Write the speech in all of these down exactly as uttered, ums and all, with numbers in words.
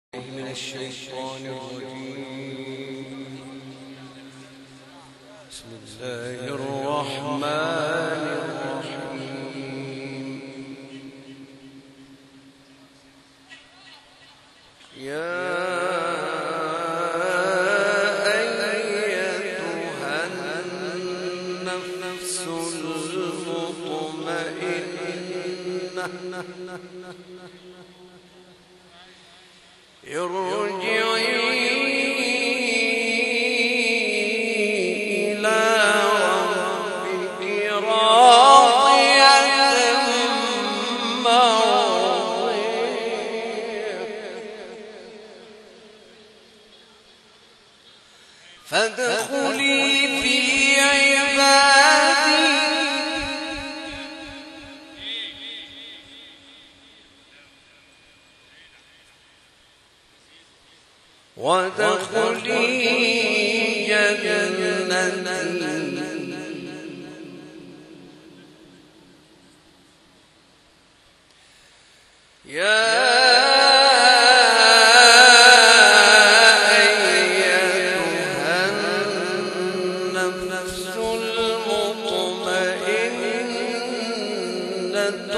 من الشيطان الرجيم. بسم الله الرحمن الرحيم. يا أيتها النفس المطمئنة ارجعي إلى ربك راضية مرضية فادخلي في عبادي وادخلي جنتي. يا أيتها النفس المطمئنة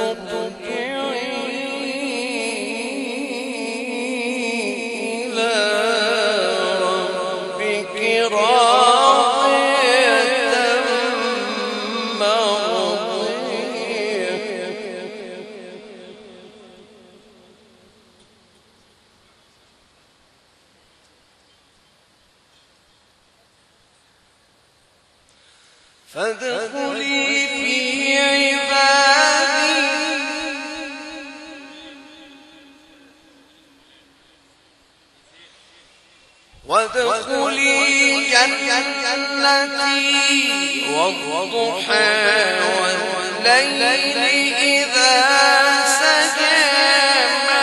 فادخلي في عبادي وادخلي جنتي والضحى والليل إذا سجى ما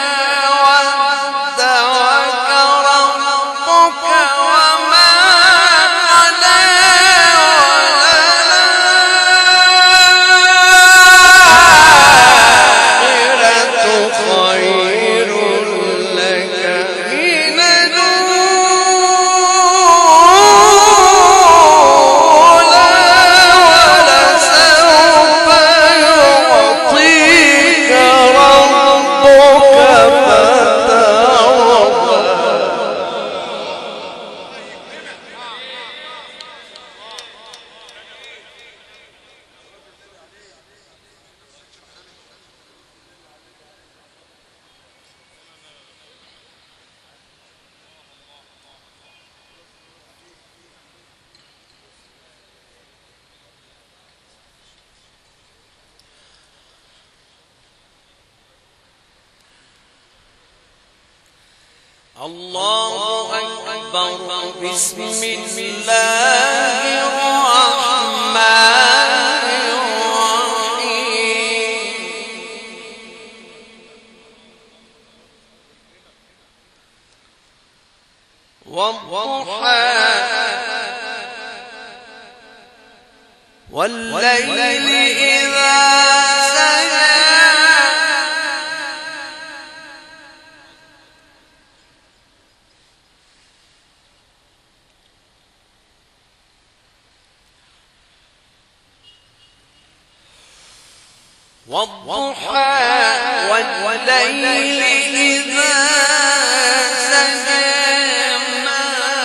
ودعك ربك وما قلى خير لك من الأولى ولسوف يعطيك ربك فترضى. الله أكبر. بسم الله الرحمن الرحيم. والضحى والليل إذا سجى والضحى والليل إذا سجى ما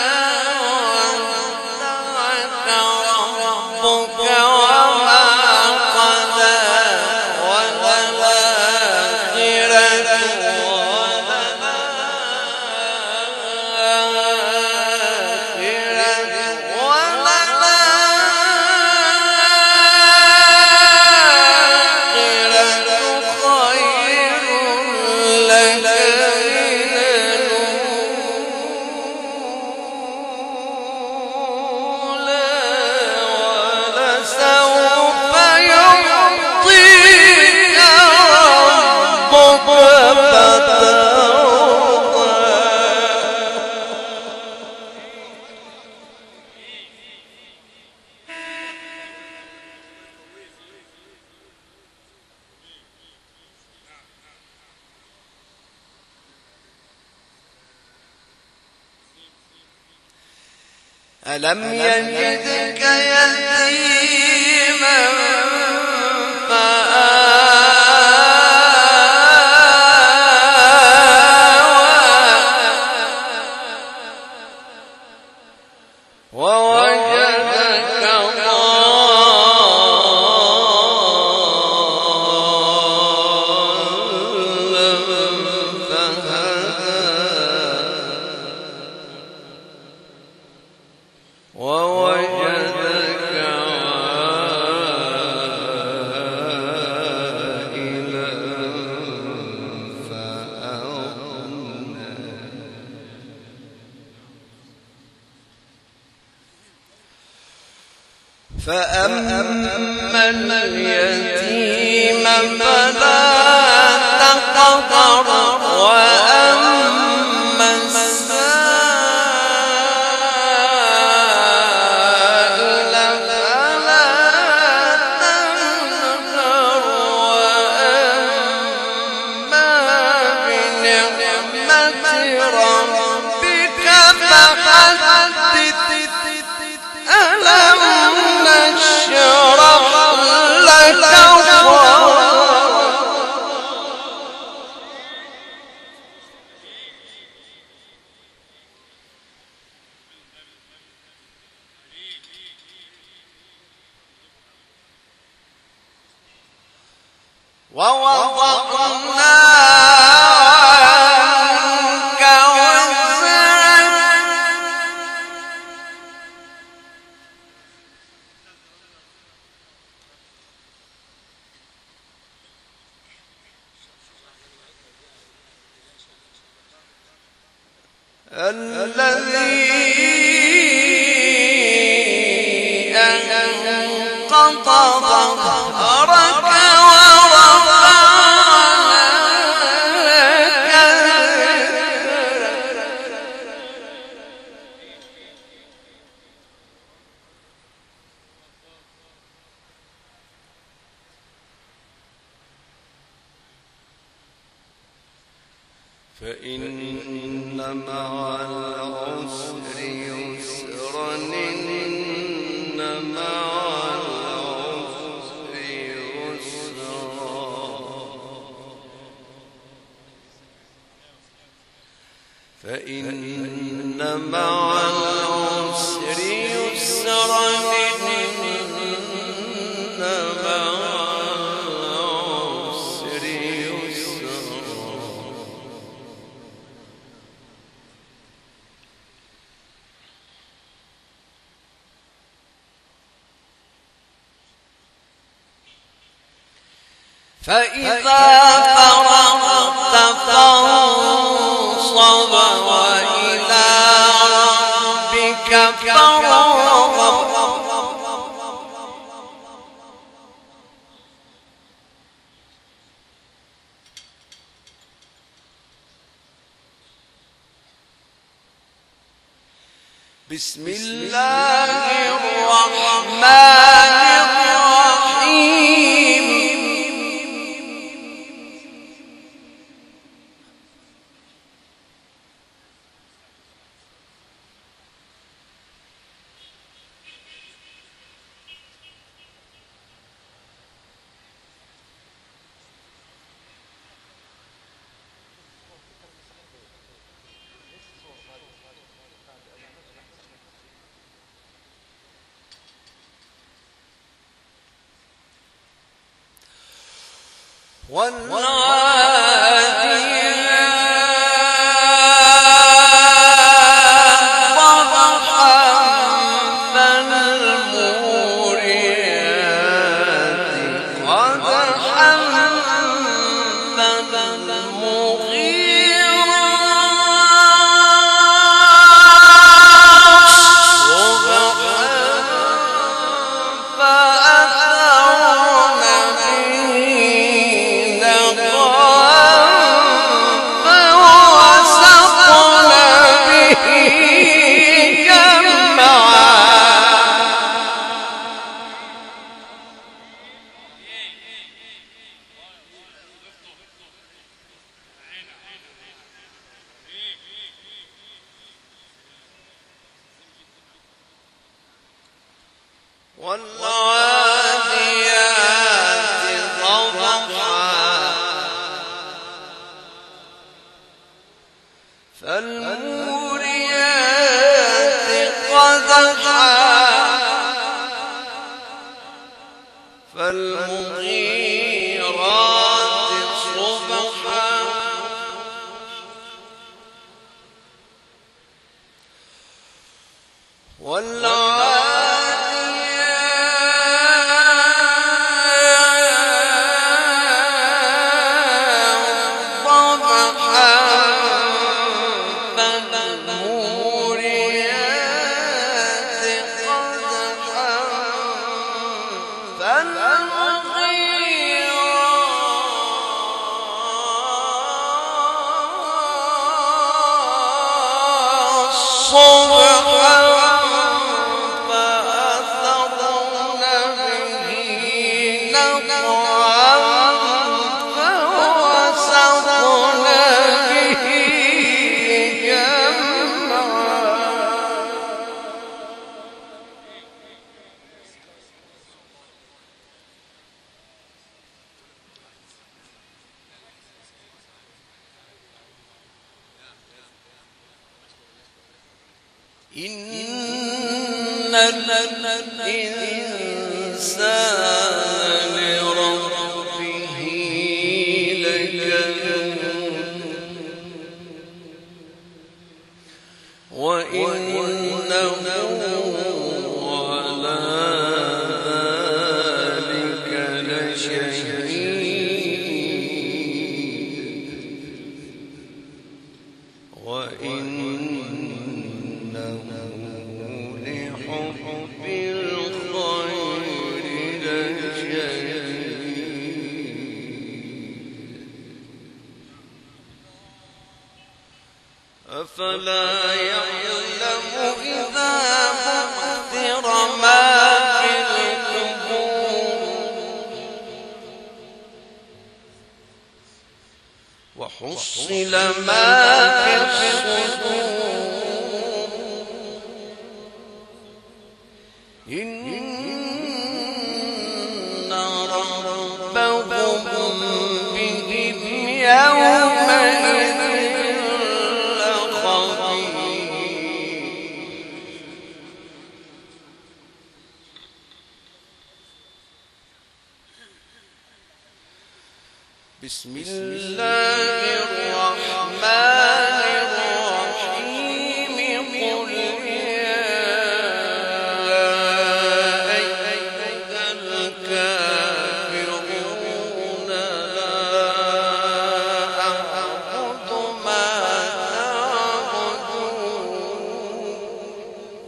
ودعك ربك وما قلى وللآخرة وللآخرة خير لك ألم يجدك يتيما فآوى ووجدك ضالا فهدى ووجدك عائلا فأغنى فأما اليتيم فلا تقهر وأما السائل فلا تنهر وأما بنعمة ربك فحدث ألم نشرح لك صدرك ووضعنا عنك وزرك الذي أنقض ظهرك ورفعنا لك فإن مع العسر يسرا إن مع العسر يسرا فإن مع العسر يسرا إن مع العسر يسرا فإذا فرغت فانصب وإلى ربك فارغب بسم الله الرحمن الرحيم والعاديات ضبحا فالموريات قدحا فالمغيرات صبحا فأثرن به نقعا والعاديات ضبحا فالموريات قدحا فالمغيرات صبحا إن الإنسان لربه لكنود وإنه على ذلك لشهيد وإنه لحب الخير لشديد أفلا يعلم إذا بعثر ما في القبور وحصل ما في الصدور إن ربهم بهم يومئذ بسم الله الرحمن الرحيم قل يا أيها الكافرون لا أعبد ما تعبدون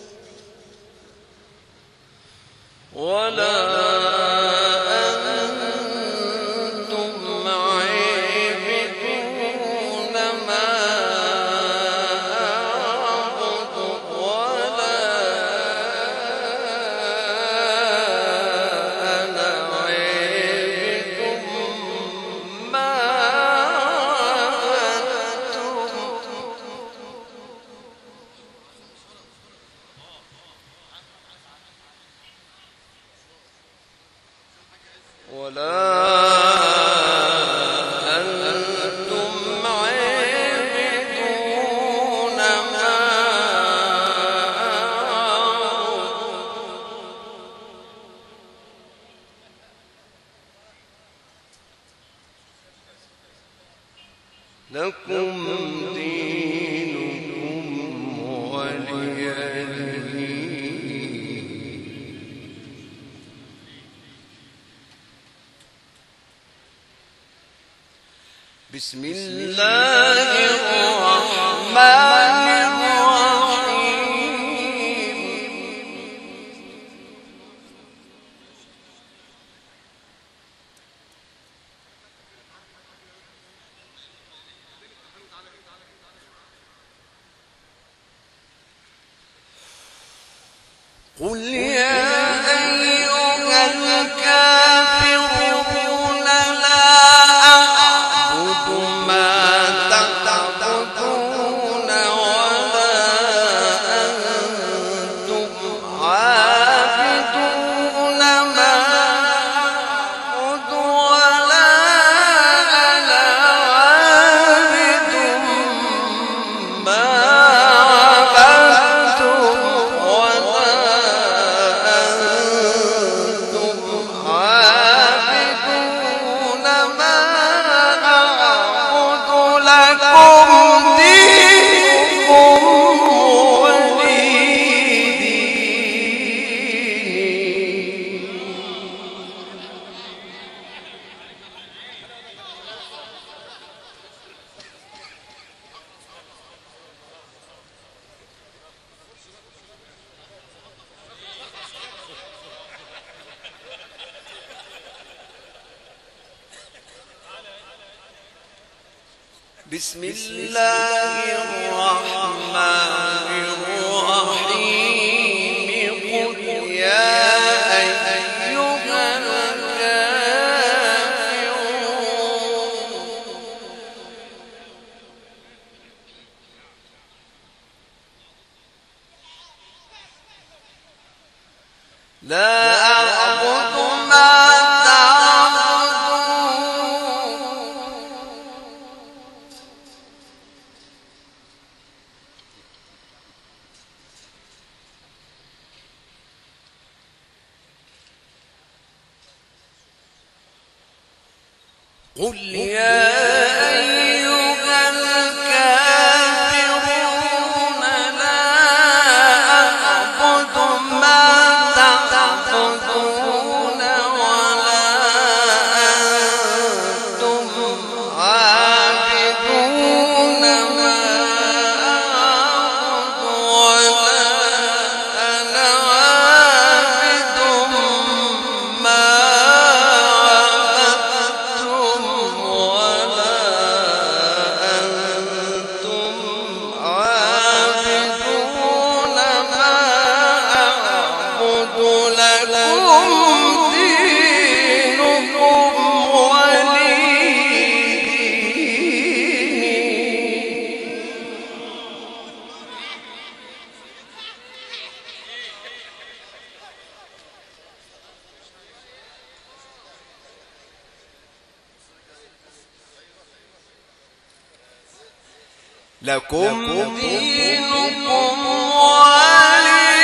ولا ولا أنتم عابدون ما أعبد لكم دينكم ولي بسم الله الرحمن الرحيم قل يا أيها الكافرون لا أعبد ما تعبدون ولا أنتم عابدون بسم الله الرحمن الرحيم قل يا أيها الكافرون لا أعبد ما قل يا أيها الكافرون لا أعبد ما تعبدون ولا أنتم عابدون ما أعبد ولا أنا عابد ما لكم دينكم ولي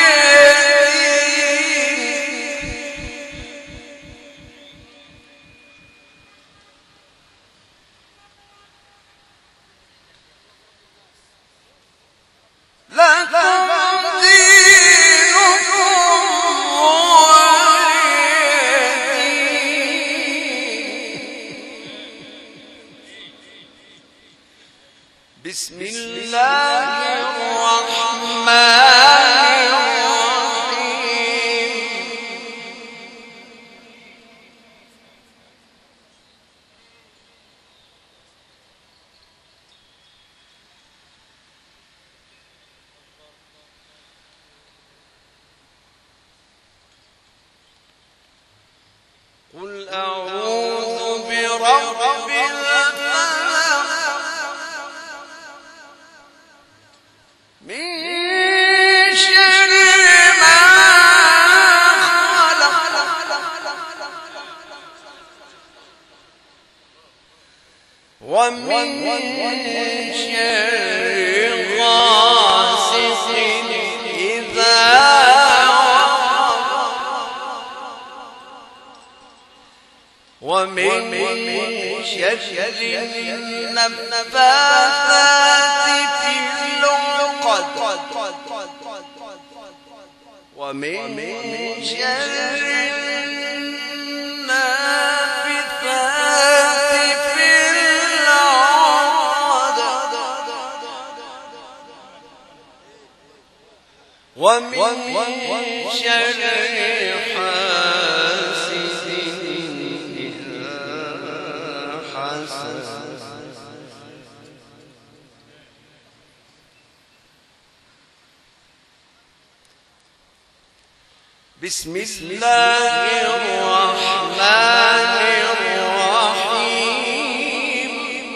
بسم الله الرحمن الرحيم قل أعوذ برب الفلق من شر ما خلق ومن شر غاسق إذا ومن شر النفاثات في العقد ومن شر النافثات في العقد ومن شر حاسد إذا حسد بسم الله الرحمن الرحيم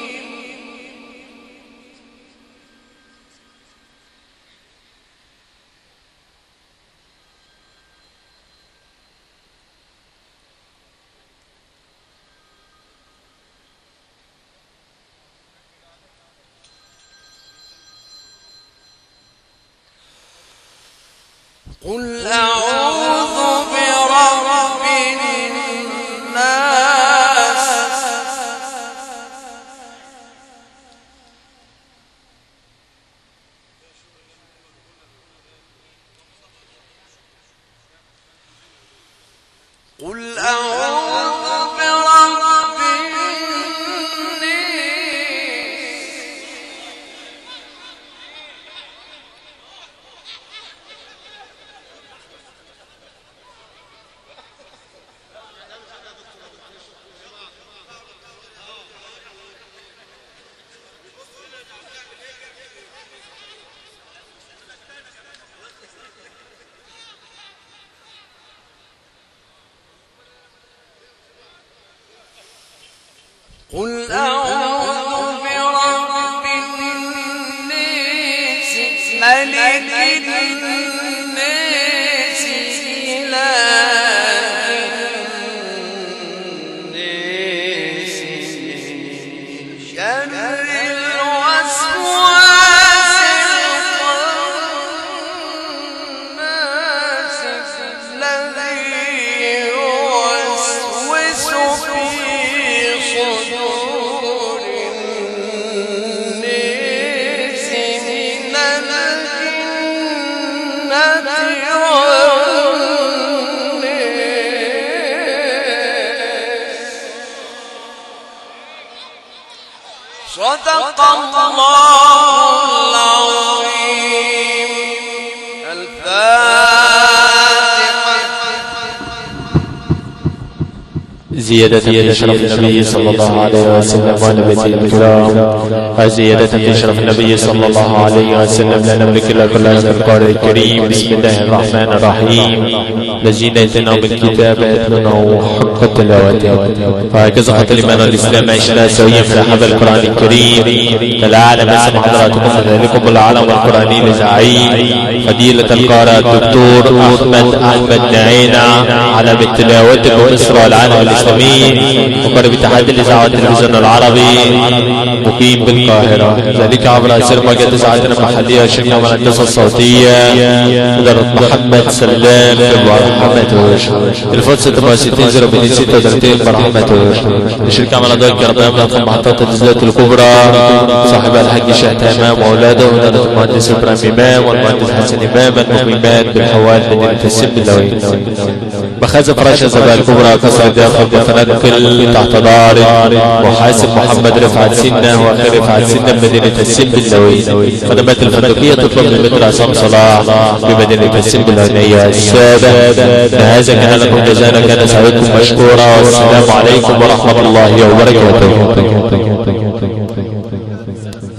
قل أعوذ برب الناس قل أعوذ برب الناس قل أعوذ برب الناس ملك الناس إله الناس شر الوسواس الخناس الذي يوسوس في صدور الناس من الجنة والناس. صدق الله العظيم. الفاتحة. زيادة في شرف النبي صلى الله عليه وسلم ونبيه الكرام. زيادة في شرف النبي صلى الله عليه وسلم. لا نملك إلا كلها في القرآن الكريم. بسم الله الرحمن الرحيم. الذين اتيناهم الكتاب يتلونه حق تلاوته. وهكذا حتى الإيمان والإسلام عشنا سويا في حبل القرآن الكريم. فلعل باسم حضراتكم فذلكم العالم القرآني لزعيم فضيلة القارئ الدكتور أحمد أحمد نعينا على بالتلاوة ومصر والعالم الإسلامي وقرب اتحاد الإذاعة والتلفزيون العربي مقيم بالقاهرة. ذلك عبر أسر موجات ساعتنا المحلية والشركة والهندسة الصوتية إدارة محمد سلام في برحمتوش. تليفون ستة وستين صفر اثنين ستة وثلاثين برحمتوش. الشركة على ضوء الكهرباء من محطات التسجيلات الكبرى صاحبها الحاج شاه تمام وأولاده وولادة المهندس إبراهيم إمام والمهندس حسن إمام المقيمان بالحوال مدينة السب اللوي. مخازن فراشة زبال الكبرى كسر داخل بفنادق تحت دار محاسب محمد رفعت سنة وآخر رفعت سنة بمدينة السب اللوي. خدمات الفندقية تطلب من متر عصام صلاح بمدينة السب اللوية. السادة هذا كان لكم جزانا كان سعيكم مشكورا والسلام عليكم ورحمة الله وبركاته.